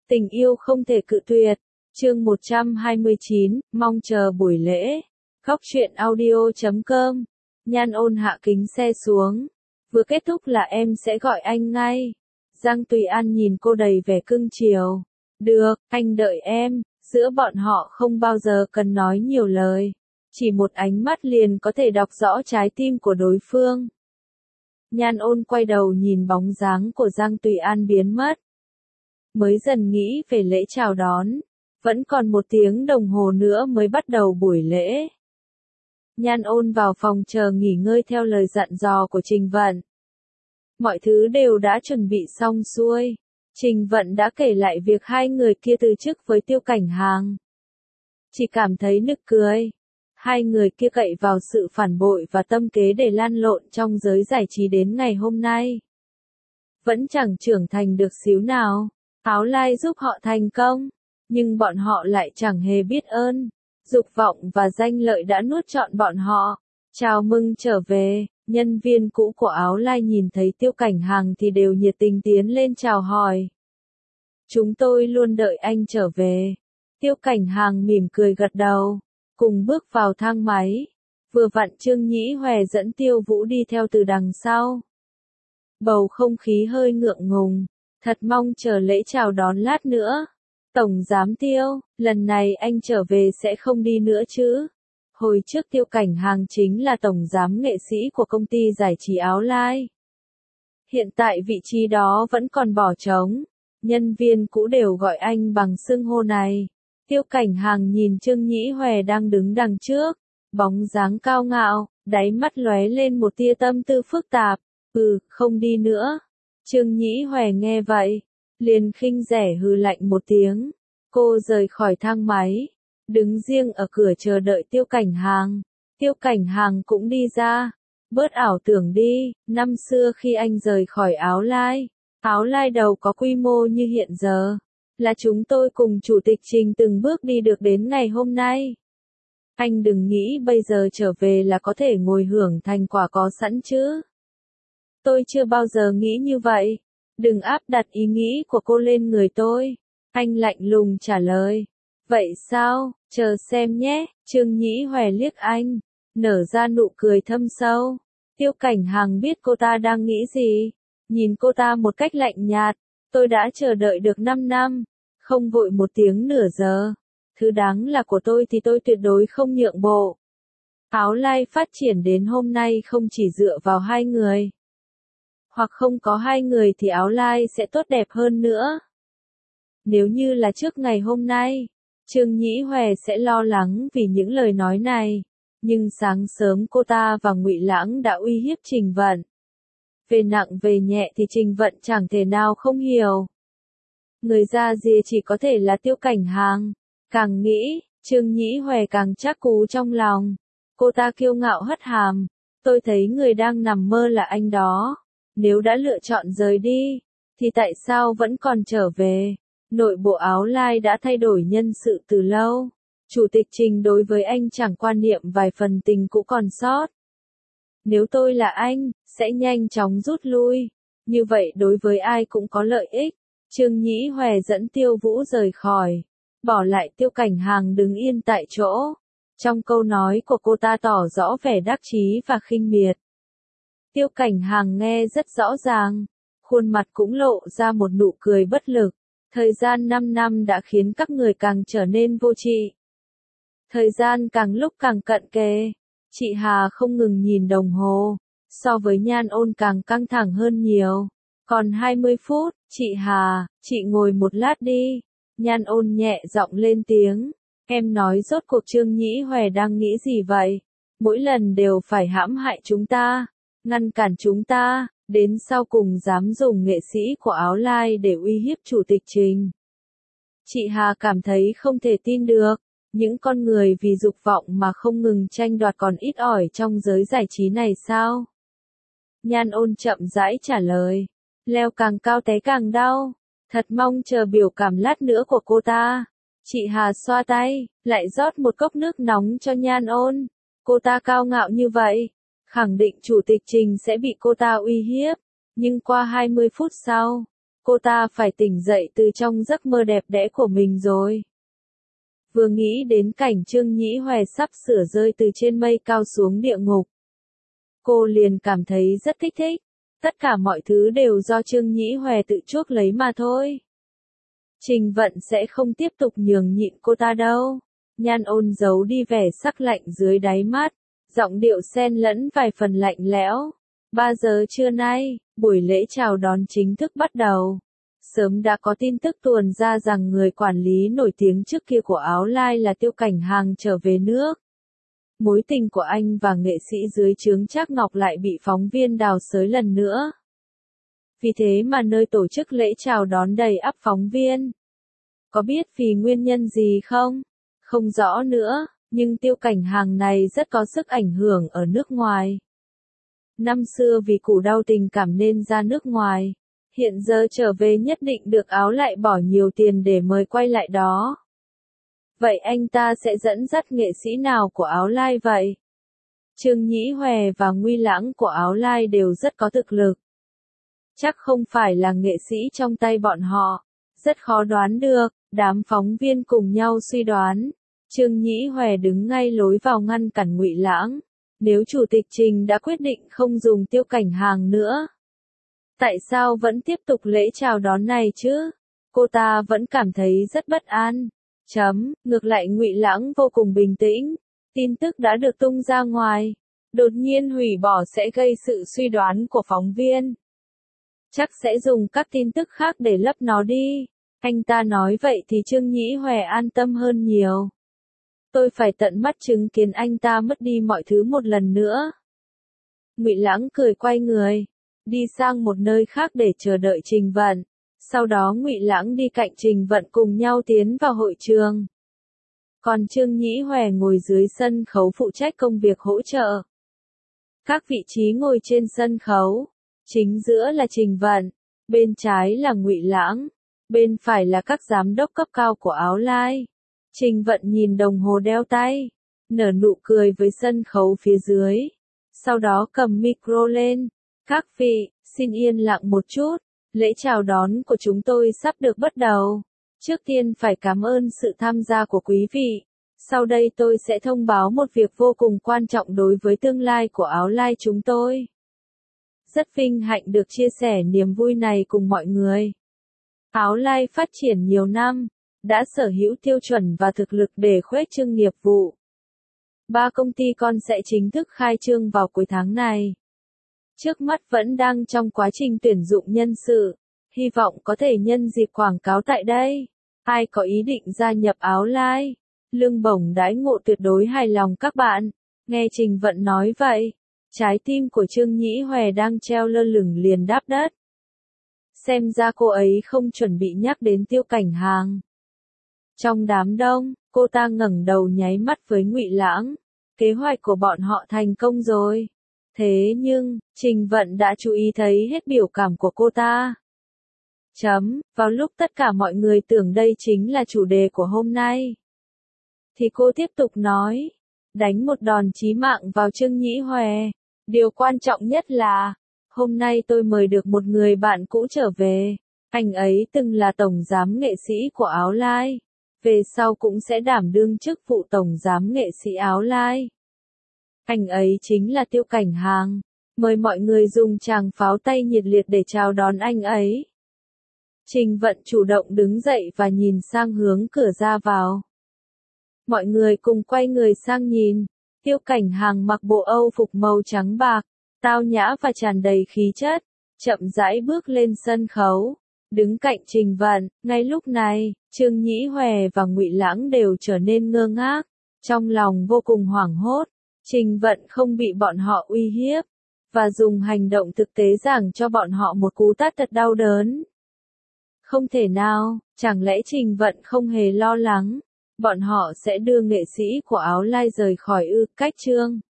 Tình yêu không thể cự tuyệt. Chương 129, mong chờ buổi lễ. Góc truyện audio.com. Nhan Ôn hạ kính xe xuống. Vừa kết thúc là em sẽ gọi anh ngay. Giang Tùy An nhìn cô đầy vẻ cưng chiều. Được, anh đợi em. Giữa bọn họ không bao giờ cần nói nhiều lời. Chỉ một ánh mắt liền có thể đọc rõ trái tim của đối phương. Nhan Ôn quay đầu nhìn bóng dáng của Giang Tùy An biến mất. Mới dần nghĩ về lễ chào đón. Vẫn còn 1 tiếng đồng hồ nữa mới bắt đầu buổi lễ. Nhan Ôn vào phòng chờ nghỉ ngơi theo lời dặn dò của Trình Vận. Mọi thứ đều đã chuẩn bị xong xuôi. Trình Vận đã kể lại việc hai người kia từ chức với Tiêu Cảnh Hàng. Chỉ cảm thấy nực cười. Hai người kia cậy vào sự phản bội và tâm kế để lan lộn trong giới giải trí đến ngày hôm nay. Vẫn chẳng trưởng thành được xíu nào. Áo lai giúp họ thành công, nhưng bọn họ lại chẳng hề biết ơn. Dục vọng và danh lợi đã nuốt trọn bọn họ. Chào mừng trở về, nhân viên cũ của Áo lai nhìn thấy Tiêu Cảnh Hàng thì đều nhiệt tình tiến lên chào hỏi. Chúng tôi luôn đợi anh trở về. Tiêu Cảnh Hàng mỉm cười gật đầu, cùng bước vào thang máy. Vừa vặn Trương Nhĩ Hòe dẫn Tiêu Vũ đi theo từ đằng sau. Bầu không khí hơi ngượng ngùng. Thật mong chờ lễ chào đón lát nữa. Tổng giám Tiêu, lần này anh trở về sẽ không đi nữa chứ? Hồi trước Tiêu Cảnh Hàng chính là tổng giám nghệ sĩ của công ty giải trí Áo Lai. Hiện tại vị trí đó vẫn còn bỏ trống. Nhân viên cũ đều gọi anh bằng xưng hô này. Tiêu Cảnh Hàng nhìn Trương Nhĩ Hòe đang đứng đằng trước. Bóng dáng cao ngạo, đáy mắt lóe lên một tia tâm tư phức tạp. Không đi nữa. Trương Nhĩ Hòe nghe vậy, liền khinh rẻ hừ lạnh một tiếng. Cô rời khỏi thang máy, đứng riêng ở cửa chờ đợi Tiêu Cảnh Hàng. Tiêu Cảnh Hàng cũng đi ra. Bớt ảo tưởng đi, năm xưa khi anh rời khỏi Áo Lai đầu có quy mô như hiện giờ, là chúng tôi cùng Chủ tịch Trình từng bước đi được đến ngày hôm nay. Anh đừng nghĩ bây giờ trở về là có thể ngồi hưởng thành quả có sẵn chứ. Tôi chưa bao giờ nghĩ như vậy. Đừng áp đặt ý nghĩ của cô lên người tôi. Anh lạnh lùng trả lời. Vậy sao, chờ xem nhé. Trương Nhĩ Hòe liếc anh, nở ra nụ cười thâm sâu. Tiêu Cảnh Hàng biết cô ta đang nghĩ gì. Nhìn cô ta một cách lạnh nhạt. Tôi đã chờ đợi được 5 năm. Không vội 1 tiếng nửa giờ. Thứ đáng là của tôi thì tôi tuyệt đối không nhượng bộ. Áo Lai phát triển đến hôm nay không chỉ dựa vào hai người. Hoặc không có hai người thì Áo Lai sẽ tốt đẹp hơn nữa. Nếu như là trước ngày hôm nay, Trương Nhĩ Hòe sẽ lo lắng vì những lời nói này. Nhưng sáng sớm cô ta và Ngụy Lãng đã uy hiếp Trình Vận. Về nặng về nhẹ thì Trình Vận chẳng thể nào không hiểu. Người da dìa chỉ có thể là Tiêu Cảnh Hàng. Càng nghĩ, Trương Nhĩ Hòe càng chắc cú trong lòng. Cô ta kiêu ngạo hất hàm. Tôi thấy người đang nằm mơ là anh đó. Nếu đã lựa chọn rời đi, thì tại sao vẫn còn trở về? Nội bộ Áo Lai đã thay đổi nhân sự từ lâu. Chủ tịch Trình đối với anh chẳng quan niệm vài phần tình cũ còn sót. Nếu tôi là anh, sẽ nhanh chóng rút lui. Như vậy đối với ai cũng có lợi ích. Trương Nhĩ Hòe dẫn Tiêu Vũ rời khỏi. Bỏ lại Tiêu Cảnh Hàng đứng yên tại chỗ. Trong câu nói của cô ta tỏ rõ vẻ đắc chí và khinh miệt. Tiêu Cảnh Hàng nghe rất rõ ràng, khuôn mặt cũng lộ ra một nụ cười bất lực. Thời gian 5 năm đã khiến các người càng trở nên vô tri. Thời gian càng lúc càng cận kề. Chị Hà không ngừng nhìn đồng hồ, so với Nhan Ôn càng căng thẳng hơn nhiều. Còn 20 phút, chị Hà, chị ngồi một lát đi. Nhan Ôn nhẹ giọng lên tiếng. Em nói rốt cuộc Trương Nhĩ Hòe đang nghĩ gì vậy? Mỗi lần đều phải hãm hại chúng ta. Ngăn cản chúng ta, đến sau cùng dám dùng nghệ sĩ của Áo Lai để uy hiếp Chủ tịch Trình. Chị Hà cảm thấy không thể tin được, những con người vì dục vọng mà không ngừng tranh đoạt còn ít ỏi trong giới giải trí này sao? Nhan Ôn chậm rãi trả lời, leo càng cao té càng đau, thật mong chờ biểu cảm lát nữa của cô ta. Chị Hà xoa tay, lại rót một cốc nước nóng cho Nhan Ôn. Cô ta cao ngạo như vậy, khẳng định Chủ tịch Trình sẽ bị cô ta uy hiếp. Nhưng qua 20 phút sau, cô ta phải tỉnh dậy từ trong giấc mơ đẹp đẽ của mình rồi. Vừa nghĩ đến cảnh Trương Nhĩ Hòe sắp sửa rơi từ trên mây cao xuống địa ngục, cô liền cảm thấy rất kích thích. Tất cả mọi thứ đều do Trương Nhĩ Hòe tự chuốc lấy mà thôi. Trình Vận sẽ không tiếp tục nhường nhịn cô ta đâu. Nhan Ôn giấu đi vẻ sắc lạnh dưới đáy mắt, giọng điệu xen lẫn vài phần lạnh lẽo. 3 giờ trưa nay, buổi lễ chào đón chính thức bắt đầu. Sớm đã có tin tức tuồn ra rằng người quản lý nổi tiếng trước kia của Áo Lai là Tiêu Cảnh Hàng trở về nước. Mối tình của anh và nghệ sĩ dưới trướng Trác Ngọc lại bị phóng viên đào xới lần nữa. Vì thế mà nơi tổ chức lễ chào đón đầy ắp phóng viên. Có biết vì nguyên nhân gì không? Không rõ nữa, nhưng Tiêu Cảnh Hàng này rất có sức ảnh hưởng ở nước ngoài. Năm xưa vì củ đau tình cảm nên ra nước ngoài. Hiện giờ trở về nhất định được Áo Lại bỏ nhiều tiền để mời quay lại đó. Vậy anh ta sẽ dẫn dắt nghệ sĩ nào của Áo Lai vậy? Trương Nhĩ Hòe và Nguy Lãng của Áo Lai đều rất có thực lực. Chắc không phải là nghệ sĩ trong tay bọn họ. Rất khó đoán được, đám phóng viên cùng nhau suy đoán. Trương Nhĩ Hòe đứng ngay lối vào ngăn cản Ngụy Lãng. Nếu chủ tịch Trình đã quyết định không dùng Tiêu Cảnh Hàng nữa, tại sao vẫn tiếp tục lễ chào đón này chứ? Cô ta vẫn cảm thấy rất bất an. Ngược lại Ngụy Lãng vô cùng bình tĩnh. Tin tức đã được tung ra ngoài. Đột nhiên hủy bỏ sẽ gây sự suy đoán của phóng viên. Chắc sẽ dùng các tin tức khác để lấp nó đi. Anh ta nói vậy thì Trương Nhĩ Hòe an tâm hơn nhiều. Tôi phải tận mắt chứng kiến anh ta mất đi mọi thứ một lần nữa. Ngụy Lãng cười quay người, đi sang một nơi khác để chờ đợi Trình Vận. Sau đó Ngụy Lãng đi cạnh Trình Vận cùng nhau tiến vào hội trường. Còn Trương Nhĩ Hòe ngồi dưới sân khấu phụ trách công việc hỗ trợ. Các vị trí ngồi trên sân khấu, chính giữa là Trình Vận, bên trái là Ngụy Lãng, bên phải là các giám đốc cấp cao của Áo Lai. Trình Vận nhìn đồng hồ đeo tay, nở nụ cười với sân khấu phía dưới. Sau đó cầm micro lên. Các vị, xin yên lặng một chút. Lễ chào đón của chúng tôi sắp được bắt đầu. Trước tiên phải cảm ơn sự tham gia của quý vị. Sau đây tôi sẽ thông báo một việc vô cùng quan trọng đối với tương lai của Áo Lai chúng tôi. Rất vinh hạnh được chia sẻ niềm vui này cùng mọi người. Áo Lai phát triển nhiều năm, đã sở hữu tiêu chuẩn và thực lực để khuếch trương nghiệp vụ. 3 công ty con sẽ chính thức khai trương vào cuối tháng này. Trước mắt vẫn đang trong quá trình tuyển dụng nhân sự, hy vọng có thể nhân dịp quảng cáo tại đây. Ai có ý định gia nhập Áo Lai? Lương bổng đãi ngộ tuyệt đối hài lòng các bạn. Nghe Trình Vận nói vậy, trái tim của Trương Nhĩ Hòe đang treo lơ lửng liền đáp đất. Xem ra cô ấy không chuẩn bị nhắc đến Tiêu Cảnh Hàng. Trong đám đông, cô ta ngẩng đầu nháy mắt với Ngụy Lãng. Kế hoạch của bọn họ thành công rồi. Thế nhưng, Trình Vận đã chú ý thấy hết biểu cảm của cô ta. Vào lúc tất cả mọi người tưởng đây chính là chủ đề của hôm nay, thì cô tiếp tục nói, đánh một đòn chí mạng vào Trương Nhĩ Hòe. Điều quan trọng nhất là, hôm nay tôi mời được một người bạn cũ trở về. Anh ấy từng là tổng giám nghệ sĩ của Áo Lai. Về sau cũng sẽ đảm đương chức vụ tổng giám nghệ sĩ Áo Lai. Anh ấy chính là Tiêu Cảnh Hàng. Mời mọi người dùng tràng pháo tay nhiệt liệt để chào đón anh ấy. Trình Vận chủ động đứng dậy và nhìn sang hướng cửa ra vào. Mọi người cùng quay người sang nhìn. Tiêu Cảnh Hàng mặc bộ Âu phục màu trắng bạc, tao nhã và tràn đầy khí chất, chậm rãi bước lên sân khấu, đứng cạnh Trình Vận. Ngay lúc này, Trương Nhĩ Hòe và Ngụy Lãng đều trở nên ngơ ngác, trong lòng vô cùng hoảng hốt. Trình Vận không bị bọn họ uy hiếp, và dùng hành động thực tế giảng cho bọn họ một cú tát thật đau đớn. Không thể nào, chẳng lẽ Trình Vận không hề lo lắng, bọn họ sẽ đưa nghệ sĩ của Áo Lai rời khỏi cách trương.